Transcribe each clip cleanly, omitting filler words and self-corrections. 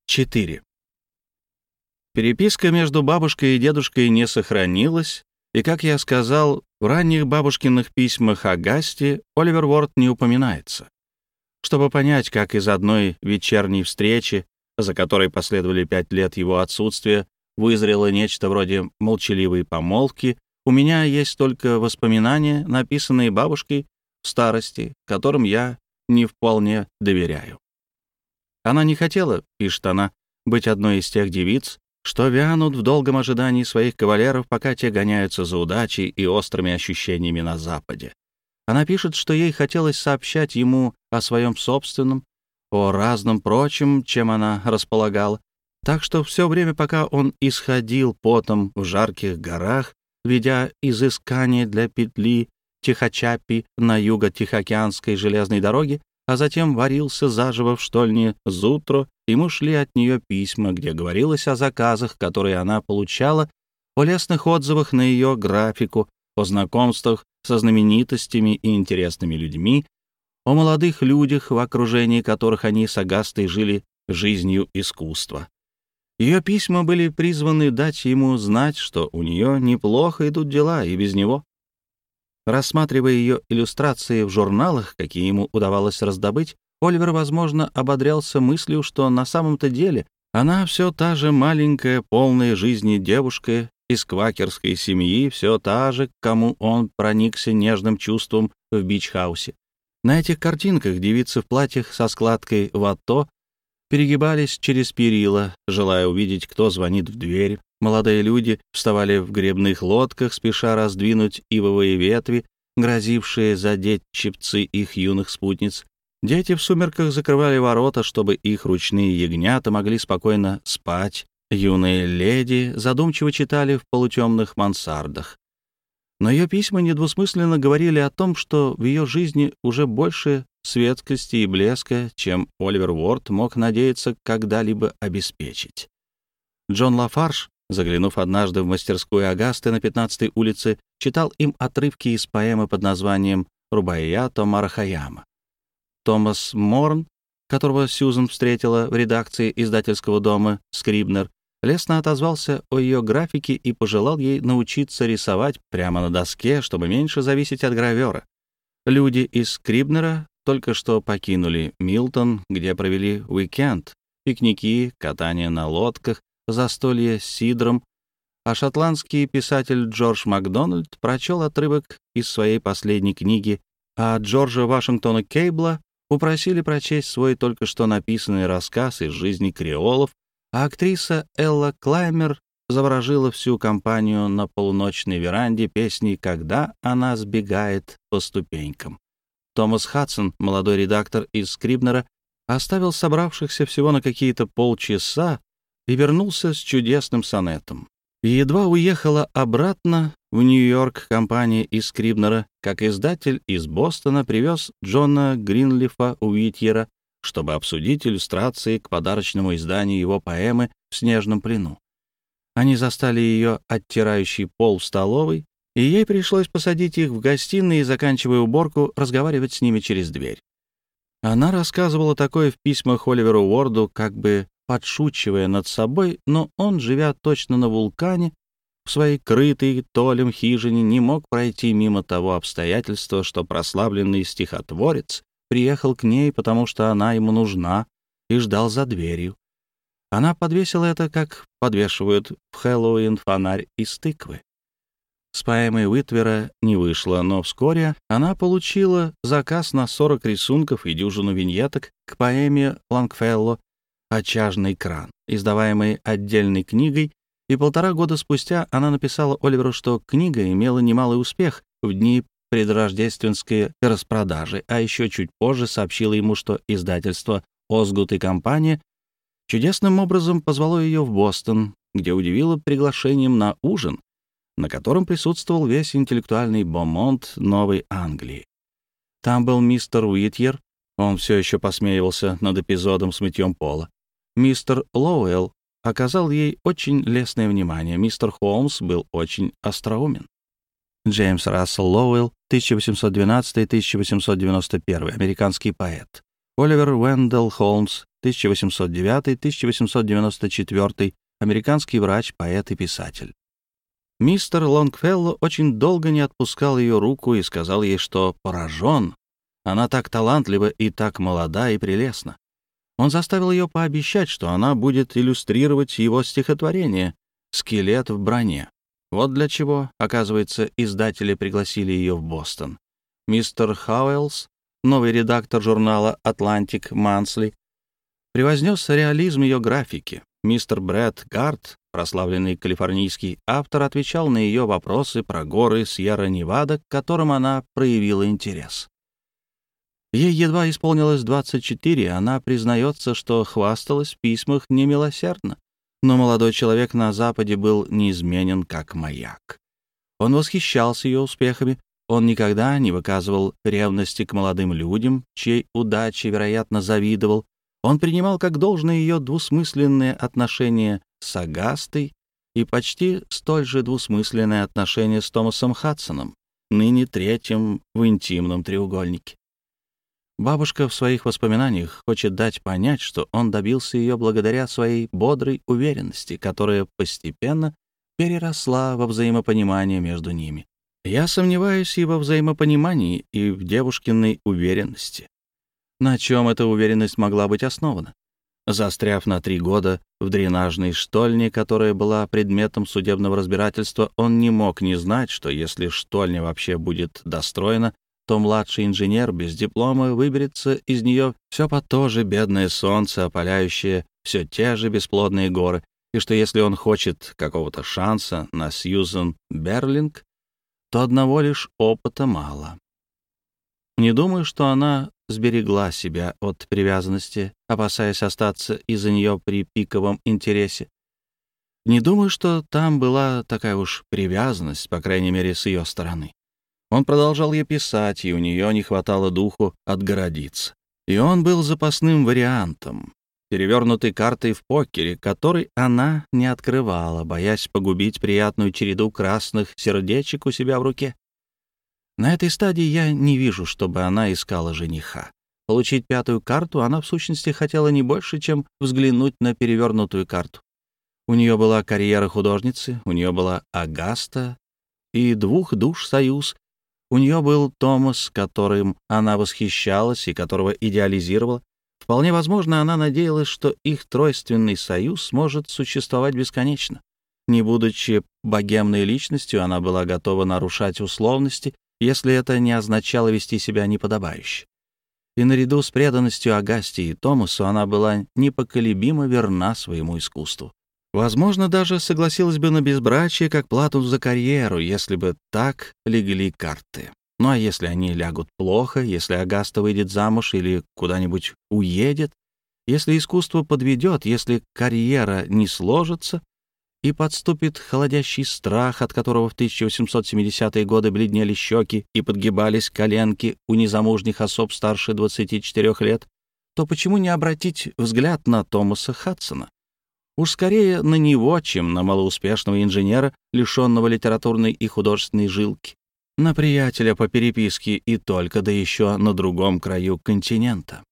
4. Переписка между бабушкой и дедушкой не сохранилась, и, как я сказал, в ранних бабушкиных письмах о Гасте Оливер Уорд не упоминается. Чтобы понять, как из одной вечерней встречи, за которой последовали 5 лет его отсутствия, вызрело нечто вроде молчаливой помолвки, у меня есть только воспоминания, написанные бабушкой в старости, которым я не вполне доверяю. Она не хотела, пишет она, быть одной из тех девиц, что вянут в долгом ожидании своих кавалеров, пока те гоняются за удачей и острыми ощущениями на Западе. Она пишет, что ей хотелось сообщать ему о своем собственном, о разном прочем, чем она располагала, так что все время, пока он исходил потом в жарких горах, ведя изыскания для петли Тихочапи на юго-тихоокеанской железной дороге, а затем варился заживо в штольне Зутро, ему шли от нее письма, где говорилось о заказах, которые она получала, о лестных отзывах на ее графику, о знакомствах со знаменитостями и интересными людьми, о молодых людях, в окружении которых они с Агастой жили жизнью искусства. Ее письма были призваны дать ему знать, что у нее неплохо идут дела и без него. Рассматривая ее иллюстрации в журналах, какие ему удавалось раздобыть, Оливер, возможно, ободрялся мыслью, что на самом-то деле она все та же маленькая, полная жизни девушка из квакерской семьи, все та же, к кому он проникся нежным чувством в Бич-хаусе. На этих картинках девицы в платьях со складкой вато перегибались через перила, желая увидеть, кто звонит в дверь. Молодые люди вставали в гребных лодках, спеша раздвинуть ивовые ветви, грозившие задеть щипцы их юных спутниц. Дети в сумерках закрывали ворота, чтобы их ручные ягнята могли спокойно спать. Юные леди задумчиво читали в полутемных мансардах. Но ее письма недвусмысленно говорили о том, что в ее жизни уже больше светскости и блеска, чем Оливер Уорд мог надеяться когда-либо обеспечить. Джон Лафарж, заглянув однажды в мастерскую Агасты на 15-й улице, читал им отрывки из поэмы под названием «Рубаия-то Марахаяма». Томас Морн, которого Сьюзен встретила в редакции издательского дома «Скрибнер», лестно отозвался о ее графике и пожелал ей научиться рисовать прямо на доске, чтобы меньше зависеть от гравера. Люди из Скрибнера только что покинули Милтон, где провели уикенд, пикники, катание на лодках, застолье с сидром, а шотландский писатель Джордж Макдональд прочел отрывок из своей последней книги, а Джорджа Вашингтона Кейбла упросили прочесть свой только что написанный рассказ из жизни креолов, а актриса Элла Клаймер заворожила всю компанию на полуночной веранде песней «Когда она сбегает по ступенькам». Томас Хадсон, молодой редактор из Скрибнера, оставил собравшихся всего на какие-то полчаса и вернулся с чудесным сонетом. И едва уехала обратно в Нью-Йорк компания из Скрибнера, как издатель из Бостона привез Джона Гринлифа Уитьера, чтобы обсудить иллюстрации к подарочному изданию его поэмы «В снежном плену». Они застали ее оттирающей пол в столовой, и ей пришлось посадить их в гостиной и, заканчивая уборку, разговаривать с ними через дверь. Она рассказывала такое в письмах Оливеру Уорду, как бы подшучивая над собой, но он, живя точно на вулкане, в своей крытой толем хижине, не мог пройти мимо того обстоятельства, что прославленный стихотворец приехал к ней, потому что она ему нужна, и ждал за дверью. Она подвесила это, как подвешивают в Хэллоуин фонарь из тыквы. С поэмой Уитвера не вышло, но вскоре она получила заказ на 40 рисунков и дюжину виньеток к поэме Лонгфелло «Очажный кран», издаваемой отдельной книгой, и 1,5 года спустя она написала Оливеру, что книга имела немалый успех в дни предрождественской распродажи, а еще чуть позже сообщила ему, что издательство «Озгут и компания» чудесным образом позвало ее в Бостон, где удивило приглашением на ужин, на котором присутствовал весь интеллектуальный бомонд Новой Англии. Там был мистер Уитьер, он все еще посмеивался над эпизодом с мытьем пола. Мистер Лоуэлл оказал ей очень лестное внимание, мистер Холмс был очень остроумен. Джеймс Рассел Лоуэлл, 1812-1891, американский поэт. Оливер Уэндell Холмс, 1809-1894, американский врач, поэт и писатель. Мистер Лонгфелло очень долго не отпускал ее руку и сказал ей, что поражен. Она так талантлива и так молода и прелестна. Он заставил ее пообещать, что она будет иллюстрировать его стихотворение «Скелет в броне». Вот для чего, оказывается, издатели пригласили ее в Бостон. Мистер Хауэллс, новый редактор журнала «Атлантик Мансли», превознес реализм ее графики. Мистер Брэд Гарт, прославленный калифорнийский автор, отвечал на ее вопросы про горы Сьерра-Невада, к которым она проявила интерес. Ей едва исполнилось 24, она признается, что хвасталась в письмах немилосердно, но молодой человек на Западе был неизменен как маяк. Он восхищался ее успехами, он никогда не выказывал ревности к молодым людям, чьей удаче, вероятно, завидовал. Он принимал как должное ее двусмысленные отношения с Агастой и почти столь же двусмысленные отношения с Томасом Хадсоном, ныне третьим в интимном треугольнике. Бабушка в своих воспоминаниях хочет дать понять, что он добился ее благодаря своей бодрой уверенности, которая постепенно переросла во взаимопонимание между ними. Я сомневаюсь и во взаимопонимании, и в девушкиной уверенности. На чем эта уверенность могла быть основана? Застряв на 3 года в дренажной штольне, которая была предметом судебного разбирательства, он не мог не знать, что если штольня вообще будет достроена, то младший инженер без диплома выберется из нее все по то же бедное солнце, опаляющее все те же бесплодные горы, и что если он хочет какого-то шанса на Сьюзен Берлинг, то одного лишь опыта мало. Не думаю, что она сберегла себя от привязанности, опасаясь остаться из-за нее при пиковом интересе. Не думаю, что там была такая уж привязанность, по крайней мере, с ее стороны. Он продолжал ей писать, и у нее не хватало духу отгородиться. И он был запасным вариантом, перевернутой картой в покере, который она не открывала, боясь погубить приятную череду красных сердечек у себя в руке. На этой стадии я не вижу, чтобы она искала жениха. Получить 5-ю карту она, в сущности, хотела не больше, чем взглянуть на перевернутую карту. У нее была карьера художницы, у нее была Агаста и 2 душ союз. У нее был Томас, которым она восхищалась и которого идеализировала. Вполне возможно, она надеялась, что их тройственный союз может существовать бесконечно. Не будучи богемной личностью, она была готова нарушать условности, если это не означало вести себя неподобающе. И наряду с преданностью Агасте и Томасу она была непоколебимо верна своему искусству. Возможно, даже согласилась бы на безбрачие как плату за карьеру, если бы так легли карты. Ну а если они лягут плохо, если Агаста выйдет замуж или куда-нибудь уедет, если искусство подведет, если карьера не сложится и подступит холодящий страх, от которого в 1870-е годы бледнели щеки и подгибались коленки у незамужних особ старше 24 лет, то почему не обратить взгляд на Томаса Хадсона? Уж скорее на него, чем на малоуспешного инженера, лишенного литературной и художественной жилки, на приятеля по переписке и только, да еще на другом краю континента.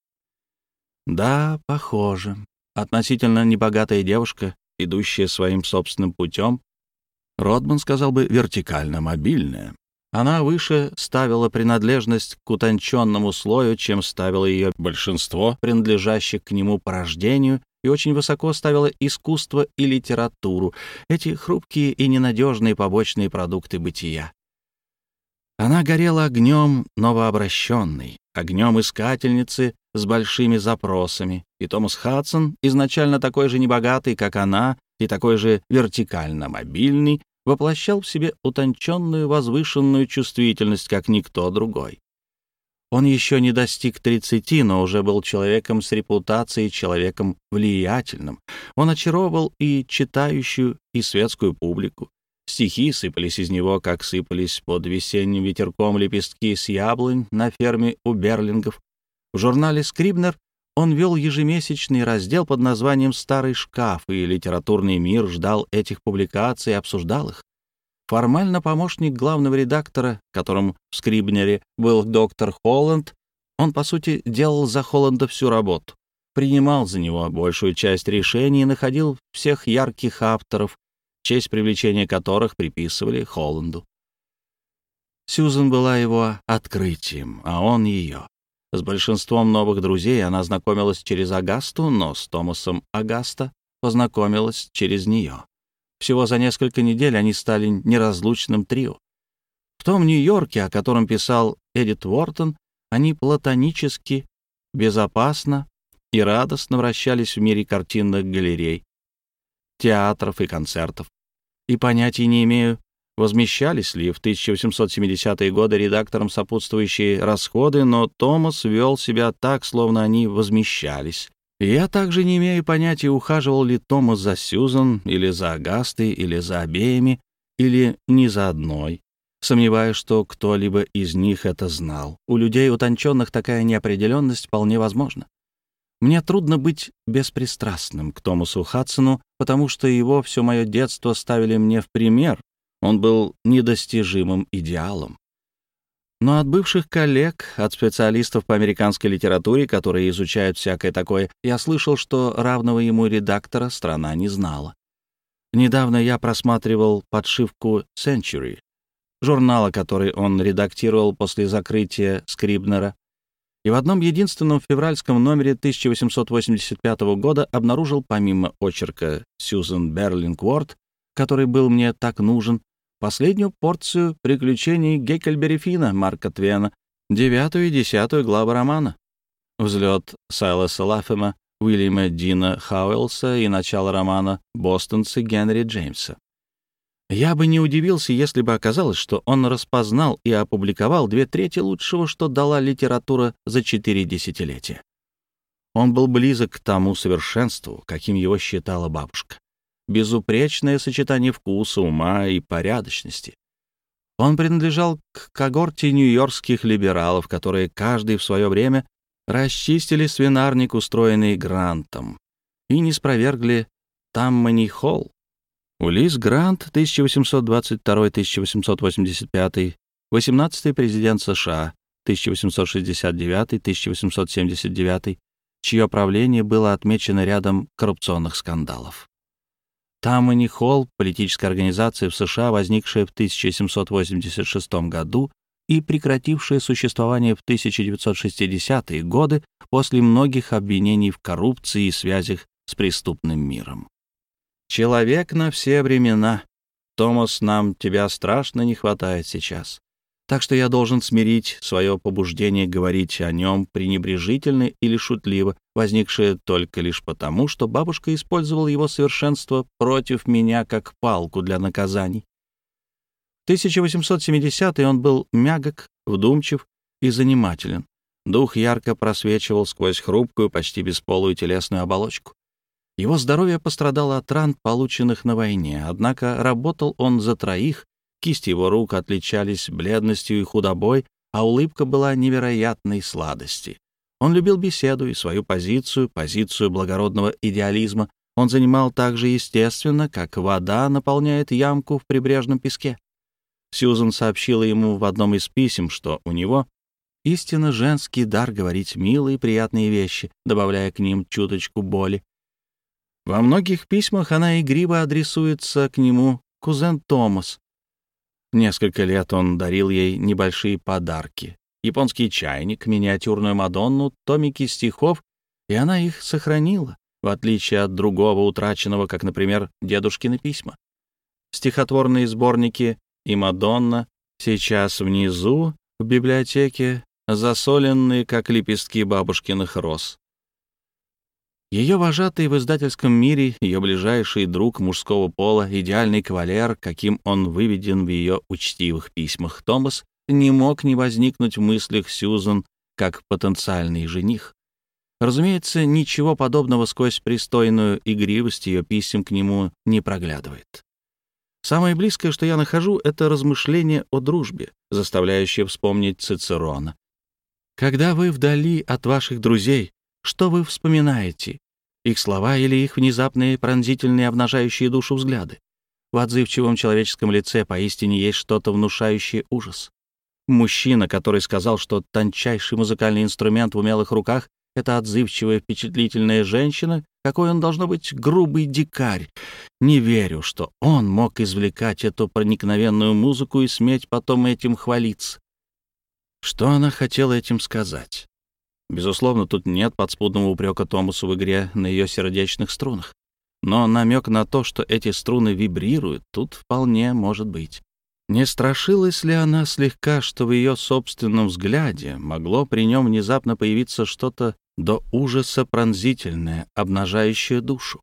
Да, похоже. Относительно небогатая девушка, идущая своим собственным путем, Родман сказал бы вертикально мобильная. Она выше ставила принадлежность к утонченному слою, чем ставило ее большинство, принадлежащих к нему по рождению, и очень высоко ставила искусство и литературу, эти хрупкие и ненадежные побочные продукты бытия. Она горела огнем новообращенной, огнем искательницы с большими запросами, и Томас Хадсон, изначально такой же небогатый, как она, и такой же вертикально мобильный, воплощал в себе утонченную, возвышенную чувствительность, как никто другой. Он еще не достиг 30, но уже был человеком с репутацией, человеком влиятельным. Он очаровывал и читающую, и светскую публику. Стихи сыпались из него, как сыпались под весенним ветерком лепестки с яблонь на ферме у Берлингов. В журнале «Скрибнер» он вел ежемесячный раздел под названием «Старый шкаф», и литературный мир ждал этих публикаций и обсуждал их. Формально помощник главного редактора, которым в «Скрибнере» был доктор Холланд, он, по сути, делал за Холланда всю работу. принимал за него большую часть решений и находил всех ярких авторов, честь привлечения которых приписывали Холланду. Сьюзен была его открытием, а он ее. С большинством новых друзей она знакомилась через Агасту, но с Томасом Агаста познакомилась через нее. Всего за несколько недель они стали неразлучным трио. В том Нью-Йорке, о котором писал Эдит Уортон, они платонически, безопасно и радостно вращались в мире картинных галерей, театров и концертов. И понятия не имею, возмещались ли в 1870-е годы редакторам сопутствующие расходы, но Томас вел себя так, словно они возмещались. Я также не имею понятия, ухаживал ли Томас за Сьюзан, или за Агастой, или за обеими, или не за одной. Сомневаюсь, что кто-либо из них это знал. У людей утонченных такая неопределенность вполне возможна. Мне трудно быть беспристрастным к Томасу Хадсону, потому что его все мое детство ставили мне в пример. Он был недостижимым идеалом. Но от бывших коллег, от специалистов по американской литературе, которые изучают всякое такое, я слышал, что равного ему редактора страна не знала. Недавно я просматривал подшивку Century, журнала, который он редактировал после закрытия Скрибнера, и в одном единственном февральском номере 1885 года обнаружил, помимо очерка Сьюзен Берлингворт, который был мне так нужен, последнюю порцию приключений Геккельбери Финна Марка Твена, 9 и 10 главы романа, взлет Сайлоса Лафема, Уильяма Дина Хауэлса и начало романа «Бостонцы» Генри Джеймса. Я бы не удивился, если бы оказалось, что он распознал и опубликовал 2/3 лучшего, что дала литература за 4 десятилетия. Он был близок к тому совершенству, каким его считала бабушка. Безупречное сочетание вкуса, ума и порядочности. Он принадлежал к когорте нью-йоркских либералов, которые каждый в свое время расчистили свинарник, устроенный Грантом, и не спровергли Таммани Холл. Улисс Грант, 1822-1885, 18-й президент США, 1869-1879, чье правление было отмечено рядом коррупционных скандалов. Таммани Холл — политическая организация в США, возникшая в 1786 году и прекратившая существование в 1960-е годы после многих обвинений в коррупции и связях с преступным миром. Человек на все времена. Томас, нам тебя страшно не хватает сейчас. Так что я должен смирить свое побуждение говорить о нем пренебрежительно или шутливо, возникшее только лишь потому, что бабушка использовала его совершенство против меня как палку для наказаний. В 1870-е он был мягок, вдумчив и занимателен. Дух ярко просвечивал сквозь хрупкую, почти бесполую телесную оболочку. Его здоровье пострадало от ран, полученных на войне, однако работал он за троих, кисти его рук отличались бледностью и худобой, а улыбка была невероятной сладости. Он любил беседу и свою позицию благородного идеализма, он занимал так же естественно, как вода наполняет ямку в прибрежном песке. Сьюзен сообщила ему в одном из писем, что у него истинно женский дар говорить милые и приятные вещи, добавляя к ним чуточку боли. Во многих письмах она игриво адресуется к нему «кузен Томас». Несколько лет он дарил ей небольшие подарки. Японский чайник, миниатюрную Мадонну, томики стихов, и она их сохранила, в отличие от другого утраченного, как, например, дедушкины письма. Стихотворные сборники и Мадонна сейчас внизу, в библиотеке, засоленные, как лепестки бабушкиных роз. Ее вожатый в издательском мире, ее ближайший друг мужского пола, идеальный кавалер, каким он выведен в ее учтивых письмах, Томас, не мог не возникнуть в мыслях Сьюзен как потенциальный жених. Разумеется, ничего подобного сквозь пристойную игривость ее писем к нему не проглядывает. Самое близкое, что я нахожу, — это размышление о дружбе, заставляющее вспомнить Цицерона. Когда вы вдали от ваших друзей, что вы вспоминаете? Их слова или их внезапные, пронзительные, обнажающие душу взгляды? В отзывчивом человеческом лице поистине есть что-то внушающее ужас. Мужчина, который сказал, что тончайший музыкальный инструмент в умелых руках — эта отзывчивая, впечатлительная женщина, какой он, должно быть, грубый дикарь. Не верю, что он мог извлекать эту проникновенную музыку и сметь потом этим хвалиться. Что она хотела этим сказать? Безусловно, тут нет подспудного упрека Томасу в игре на ее сердечных струнах. Но намек на то, что эти струны вибрируют, тут вполне может быть. Не страшилась ли она слегка, что в ее собственном взгляде могло при нем внезапно появиться что-то до ужаса пронзительное, обнажающее душу?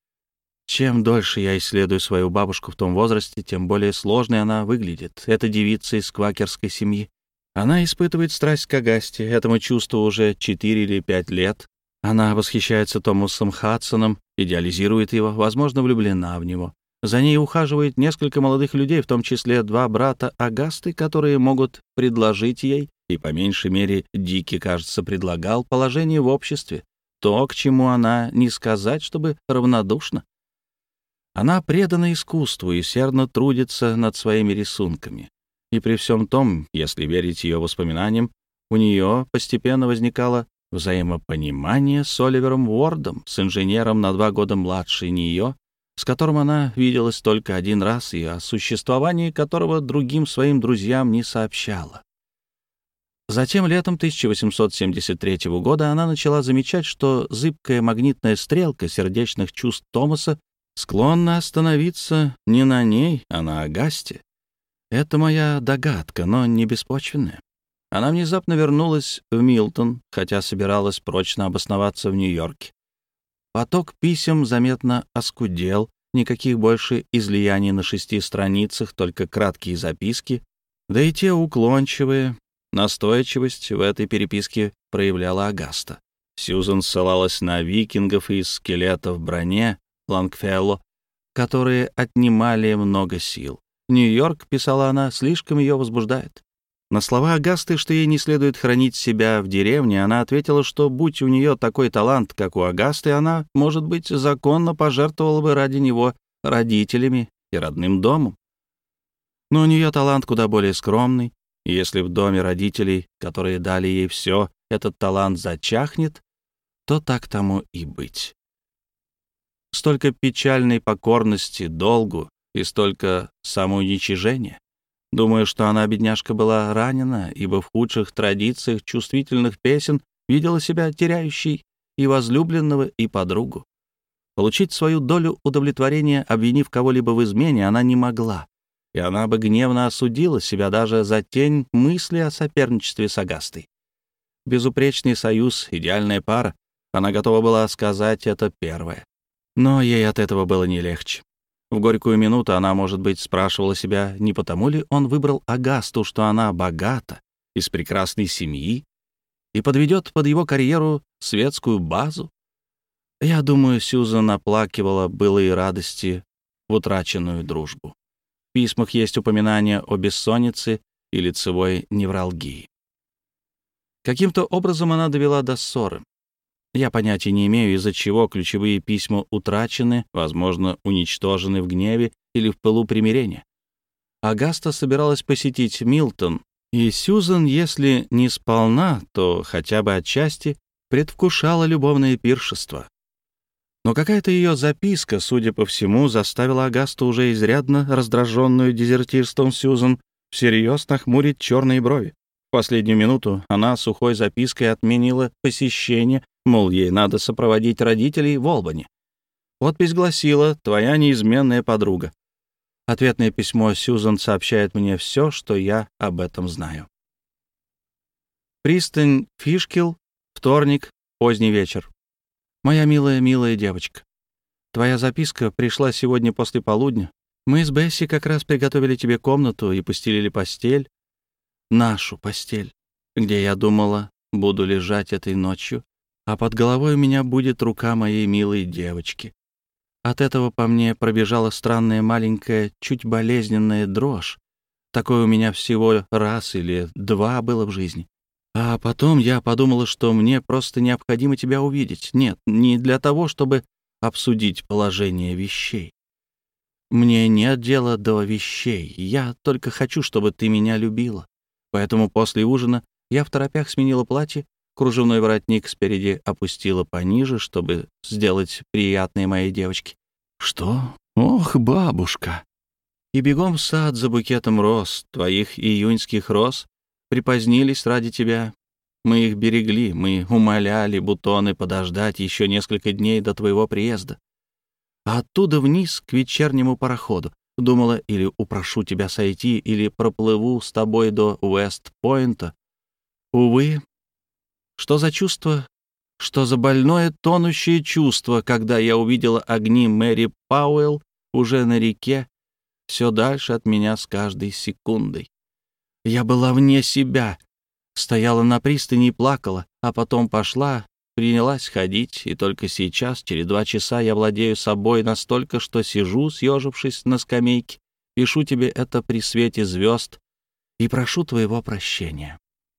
Чем дольше я исследую свою бабушку в том возрасте, тем более сложной она выглядит. Эта девица из квакерской семьи. Она испытывает страсть к Агасте, этому чувству уже 4 или 5 лет. Она восхищается Томасом Хадсоном, идеализирует его, возможно, влюблена в него. За ней ухаживает несколько молодых людей, в том числе 2 брата Агасты, которые могут предложить ей, и по меньшей мере Дики, кажется, предлагал положение в обществе, то, к чему она не сказать, чтобы равнодушна. Она предана искусству и усердно трудится над своими рисунками. И при всем том, если верить ее воспоминаниям, у нее постепенно возникало взаимопонимание с Оливером Уордом, с инженером на 2 года младше нее, с которым она виделась только 1 раз и о существовании которого другим своим друзьям не сообщала. Затем, летом 1873 года, она начала замечать, что зыбкая магнитная стрелка сердечных чувств Томаса склонна остановиться не на ней, а на Агасте. Это моя догадка, но не беспочвенная. Она внезапно вернулась в Милтон, хотя собиралась прочно обосноваться в Нью-Йорке. Поток писем заметно оскудел, никаких больше излияний на 6 страницах, только краткие записки, да и те уклончивые. Настойчивость в этой переписке проявляла Агаста. Сьюзан ссылалась на викингов и скелетов в броне Лонгфелло, которые отнимали много сил. Нью-Йорк, писала она, слишком ее возбуждает. На слова Агасты, что ей не следует хранить себя в деревне, она ответила, что, будь у нее такой талант, как у Агасты, она, может быть, законно пожертвовала бы ради него родителями и родным домом. Но у нее талант куда более скромный, и если в доме родителей, которые дали ей все, этот талант зачахнет, то так тому и быть. Столько печальной покорности долгу и столько самоуничижения. Думаю, что она, бедняжка, была ранена, ибо в худших традициях чувствительных песен видела себя теряющей и возлюбленного, и подругу. Получить свою долю удовлетворения, обвинив кого-либо в измене, она не могла, и она бы гневно осудила себя даже за тень мысли о соперничестве с Агастой. Безупречный союз, идеальная пара, она готова была сказать это первое. Но ей от этого было не легче. В горькую минуту она, может быть, спрашивала себя, не потому ли он выбрал Агасту, что она богата, из прекрасной семьи, и подведет под его карьеру светскую базу. Я думаю, Сьюзан оплакивала былые радости в утраченную дружбу. В письмах есть упоминания о бессоннице и лицевой невралгии. Каким-то образом она довела до ссоры. Я понятия не имею, из-за чего ключевые письма утрачены, возможно, уничтожены в гневе или в пылу примирения. Агаста собиралась посетить Милтон, и Сьюзан, если не сполна, то хотя бы отчасти предвкушала любовное пиршество. Но какая-то ее записка, судя по всему, заставила Агасту, уже изрядно раздраженную дезертирством Сьюзан, всерьез нахмурить черные брови. В последнюю минуту она сухой запиской отменила посещение, мол, ей надо сопроводить родителей в Олбани. Подпись гласила «Твоя неизменная подруга». Ответное письмо Сьюзан сообщает мне все, что я об этом знаю. Пристань Фишкилл, вторник, поздний вечер. Моя милая девочка, твоя записка пришла сегодня после полудня. Мы с Бесси как раз приготовили тебе комнату и постелили постель, нашу постель, где я думала, буду лежать этой ночью, а под головой у меня будет рука моей милой девочки. От этого по мне пробежала странная маленькая, чуть болезненная дрожь. Такое у меня всего раз или 2 было в жизни. А потом я подумала, что мне просто необходимо тебя увидеть. Нет, не для того, чтобы обсудить положение вещей. Мне нет дела до вещей. Я только хочу, чтобы ты меня любила. Поэтому после ужина я второпях сменила платье, Кружевной воротник спереди опустила пониже, чтобы сделать приятное моей девочке. «Что? Ох, бабушка!» И бегом в сад за букетом роз, твоих июньских роз. Припозднились ради тебя. Мы их берегли, мы умоляли бутоны подождать еще несколько дней до твоего приезда. А оттуда вниз к вечернему пароходу. Думала, или упрошу тебя сойти, или проплыву с тобой до Уэст-Пойнта. Увы, что за чувство, что за больное тонущее чувство, когда я увидела огни Мэри Пауэлл уже на реке, все дальше от меня с каждой секундой. Я была вне себя, стояла на пристани и плакала, а потом пошла, принялась ходить, и только сейчас, через 2 часа, я владею собой настолько, что сижу, съежившись на скамейке, пишу тебе это при свете звезд и прошу твоего прощения.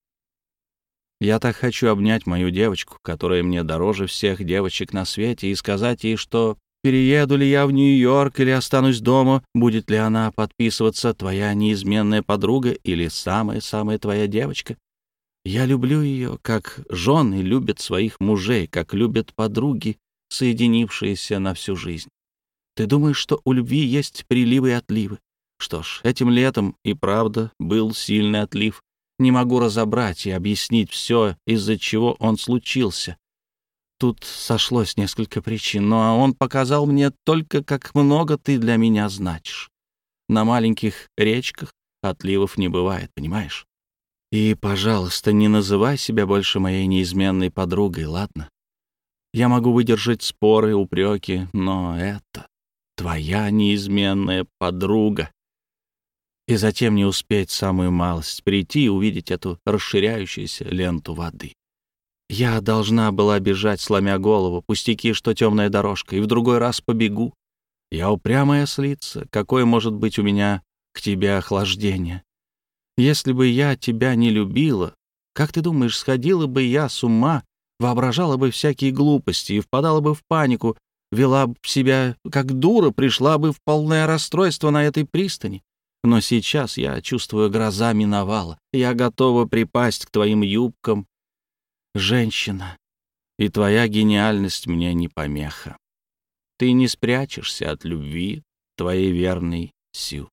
Я так хочу обнять мою девочку, которая мне дороже всех девочек на свете, и сказать ей, что перееду ли я в Нью-Йорк или останусь дома, будет ли она подписываться «Твоя неизменная подруга» или «Самая-самая твоя девочка». Я люблю ее, как жены любят своих мужей, как любят подруги, соединившиеся на всю жизнь. Ты думаешь, что у любви есть приливы и отливы? Что ж, этим летом и правда был сильный отлив. Не могу разобрать и объяснить все, из-за чего он случился. Тут сошлось несколько причин, но он показал мне только, как много ты для меня значишь. На маленьких речках отливов не бывает, понимаешь? И, пожалуйста, не называй себя больше моей неизменной подругой, ладно? Я могу выдержать споры, упреки, но это твоя неизменная подруга. И затем не успеть самую малость прийти и увидеть эту расширяющуюся ленту воды. Я должна была бежать, сломя голову, пустяки, что темная дорожка, и в другой раз побегу. Я упрямая ослица, какое может быть у меня к тебе охлаждение? Если бы я тебя не любила, как ты думаешь, сходила бы я с ума, воображала бы всякие глупости и впадала бы в панику, вела бы себя как дура, пришла бы в полное расстройство на этой пристани? Но сейчас я чувствую, гроза миновала. Я готова припасть к твоим юбкам, женщина, и твоя гениальность мне не помеха. Ты не спрячешься от любви твоей верной Сью.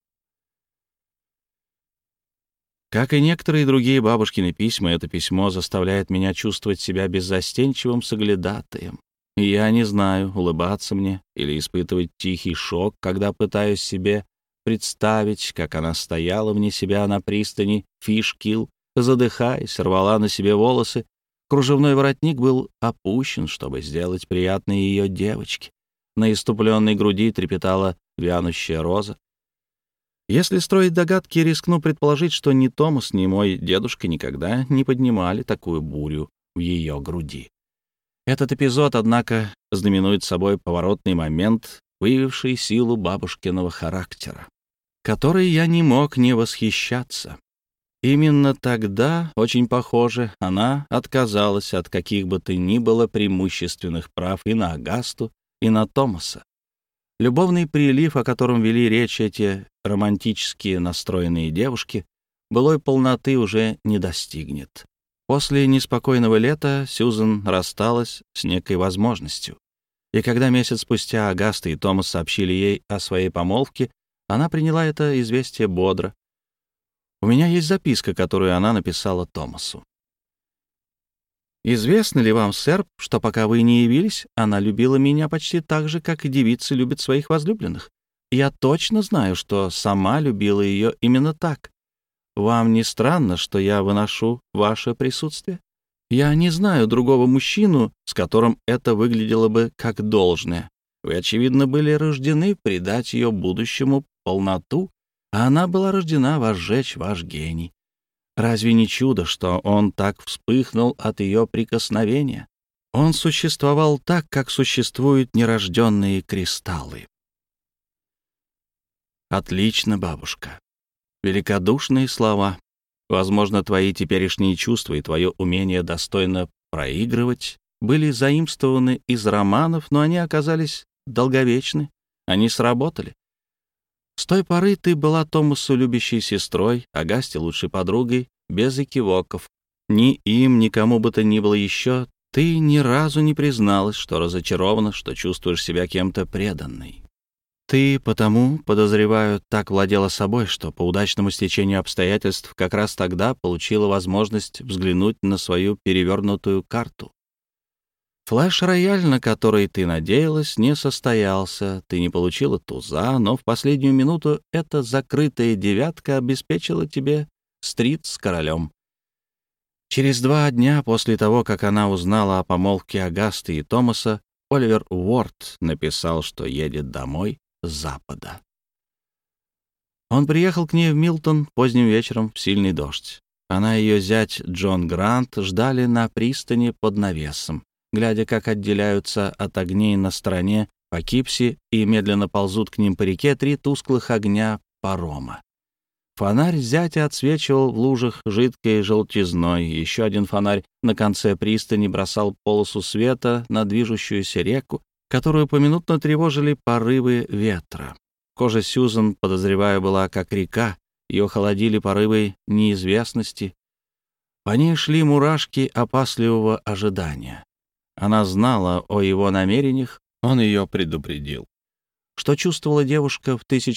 Как и некоторые другие бабушкины письма, это письмо заставляет меня чувствовать себя беззастенчивым соглядатаем. И я не знаю, улыбаться мне или испытывать тихий шок, когда пытаюсь себе представить, как она стояла вне себя на пристани Фишкилл, задыхаясь, рвала на себе волосы. Кружевной воротник был опущен, чтобы сделать приятно ее девочке. На иступленной груди трепетала вянущая роза. Если строить догадки, рискну предположить, что ни Томас, ни мой дедушка никогда не поднимали такую бурю в ее груди. Этот эпизод, однако, знаменует собой поворотный момент, выявивший силу бабушкиного характера, которой я не мог не восхищаться. Именно тогда, очень похоже, она отказалась от каких бы то ни было преимущественных прав и на Агасту, и на Томаса. Любовный прилив, о котором вели речь эти романтически настроенные девушки, былой полноты уже не достигнет. После неспокойного лета Сьюзен рассталась с некой возможностью. И когда месяц спустя Агаста и Томас сообщили ей о своей помолвке, она приняла это известие бодро. У меня есть записка, которую она написала Томасу. «Известно ли вам, сэр, что пока вы не явились, она любила меня почти так же, как и девицы любят своих возлюбленных? Я точно знаю, что сама любила ее именно так. Вам не странно, что я выношу ваше присутствие? Я не знаю другого мужчину, с которым это выглядело бы как должное. Вы, очевидно, были рождены придать ее будущему полноту, а она была рождена возжечь ваш гений. Разве не чудо, что он так вспыхнул от ее прикосновения? Он существовал так, как существуют нерожденные кристаллы». «Отлично, бабушка. Великодушные слова. Возможно, твои теперешние чувства и твое умение достойно проигрывать были заимствованы из романов, но они оказались долговечны, они сработали. С той поры ты была Томасу любящей сестрой, Агасте лучшей подругой, без экивоков. Ни им, ни кому бы то ни было еще ты ни разу не призналась, что разочарована, что чувствуешь себя кем-то преданной. Ты потому, подозреваю, так владела собой, что по удачному стечению обстоятельств как раз тогда получила возможность взглянуть на свою перевернутую карту. Флэш-рояль, на который ты надеялась, не состоялся, ты не получила туза, но в последнюю минуту эта закрытая девятка обеспечила тебе стрит с королем. Через 2 дня после того, как она узнала о помолвке Агасты и Томаса, Оливер Уорд написал, что едет домой с запада. Он приехал к ней в Милтон поздним вечером в сильный дождь. Она и ее зять Джон Грант ждали на пристани под навесом, глядя, как отделяются от огней на стороне Покипси и медленно ползут к ним по реке 3 тусклых огня парома. Фонарь зятя отсвечивал в лужах жидкой желтизной. Еще один фонарь на конце пристани бросал полосу света на движущуюся реку, которую поминутно тревожили порывы ветра. Кожа Сьюзан, подозревая, была как река, ее холодили порывы неизвестности. По ней шли мурашки опасливого ожидания. Она знала о его намерениях, он ее предупредил. Что чувствовала девушка в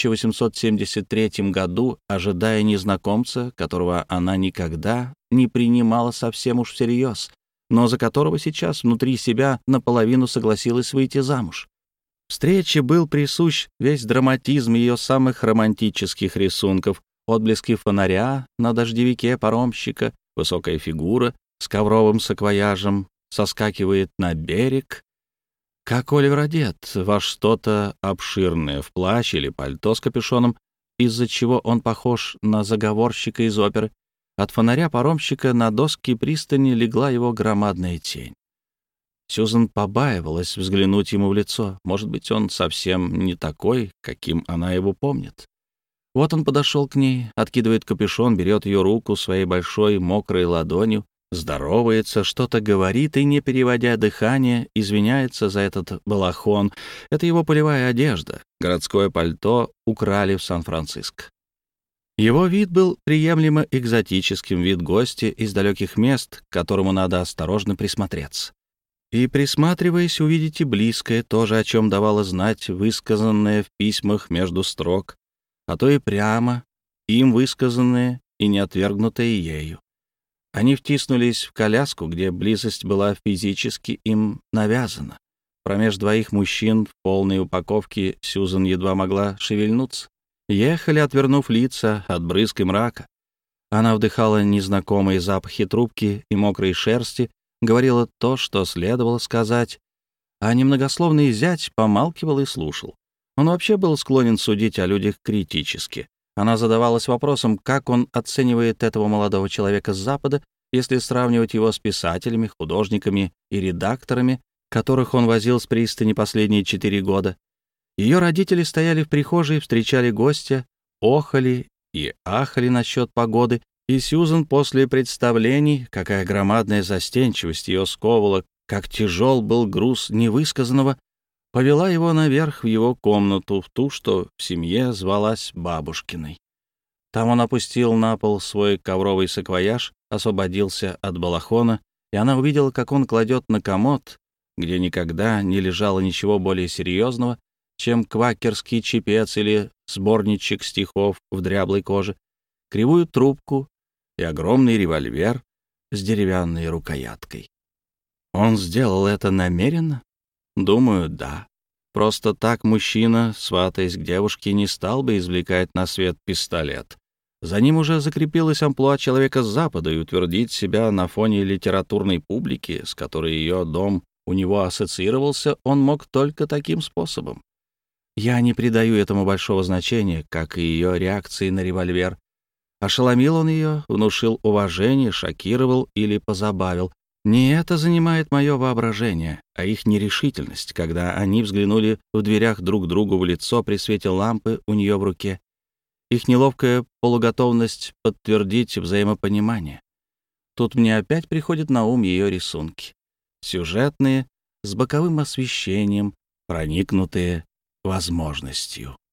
1873 году, ожидая незнакомца, которого она никогда не принимала совсем уж всерьез, но за которого сейчас внутри себя наполовину согласилась выйти замуж. Встрече был присущ весь драматизм ее самых романтических рисунков, отблески фонаря на дождевике паромщика, высокая фигура с ковровым саквояжем соскакивает на берег. Как Оливер одет во что-то обширное, в плащ или пальто с капюшоном, из-за чего он похож на заговорщика из оперы. От фонаря паромщика на доски пристани легла его громадная тень. Сьюзан побаивалась взглянуть ему в лицо. Может быть, он совсем не такой, каким она его помнит. Вот он подошел к ней, откидывает капюшон, берет ее руку своей большой мокрой ладонью, здоровается, что-то говорит и, не переводя дыхание, извиняется за этот балахон. Это его полевая одежда. Городское пальто украли в Сан-Франциско. Его вид был приемлемо экзотическим, вид гостя из далеких мест, к которому надо осторожно присмотреться. И, присматриваясь, увидите близкое, то же, о чем давало знать высказанное в письмах между строк, а то и прямо, им высказанное и не отвергнутое ею. Они втиснулись в коляску, где близость была физически им навязана. Промеж двоих мужчин в полной упаковке Сьюзан едва могла шевельнуться. Ехали, отвернув лица от брызг и мрака. Она вдыхала незнакомые запахи трубки и мокрой шерсти, говорила то, что следовало сказать, а немногословный зять помалкивал и слушал. Он вообще был склонен судить о людях критически. Она задавалась вопросом, как он оценивает этого молодого человека с Запада, если сравнивать его с писателями, художниками и редакторами, которых он возил с пристани последние 4 года. Ее родители стояли в прихожей, встречали гостя, охали и ахали насчет погоды, и Сьюзан после представлений, какая громадная застенчивость ее сковывала, как тяжел был груз невысказанного, повела его наверх в его комнату, в ту, что в семье звалась бабушкиной. Там он опустил на пол свой ковровый саквояж, освободился от балахона, и она увидела, как он кладет на комод, где никогда не лежало ничего более серьезного, чем квакерский чепец или сборничек стихов в дряблой коже, кривую трубку и огромный револьвер с деревянной рукояткой. Он сделал это намеренно? Думаю, да. Просто так мужчина, сватаясь к девушке, не стал бы извлекать на свет пистолет. За ним уже закрепилась амплуа человека с Запада, и утвердить себя на фоне литературной публики, с которой ее дом у него ассоциировался, он мог только таким способом. Я не придаю этому большого значения, как и ее реакции на револьвер. Ошеломил он ее, внушил уважение, шокировал или позабавил. Не это занимает мое воображение, а их нерешительность, когда они взглянули в дверях друг другу в лицо при свете лампы у нее в руке. Их неловкая полуготовность подтвердить взаимопонимание. Тут мне опять приходят на ум ее рисунки. Сюжетные, с боковым освещением, проникнутые возможностью.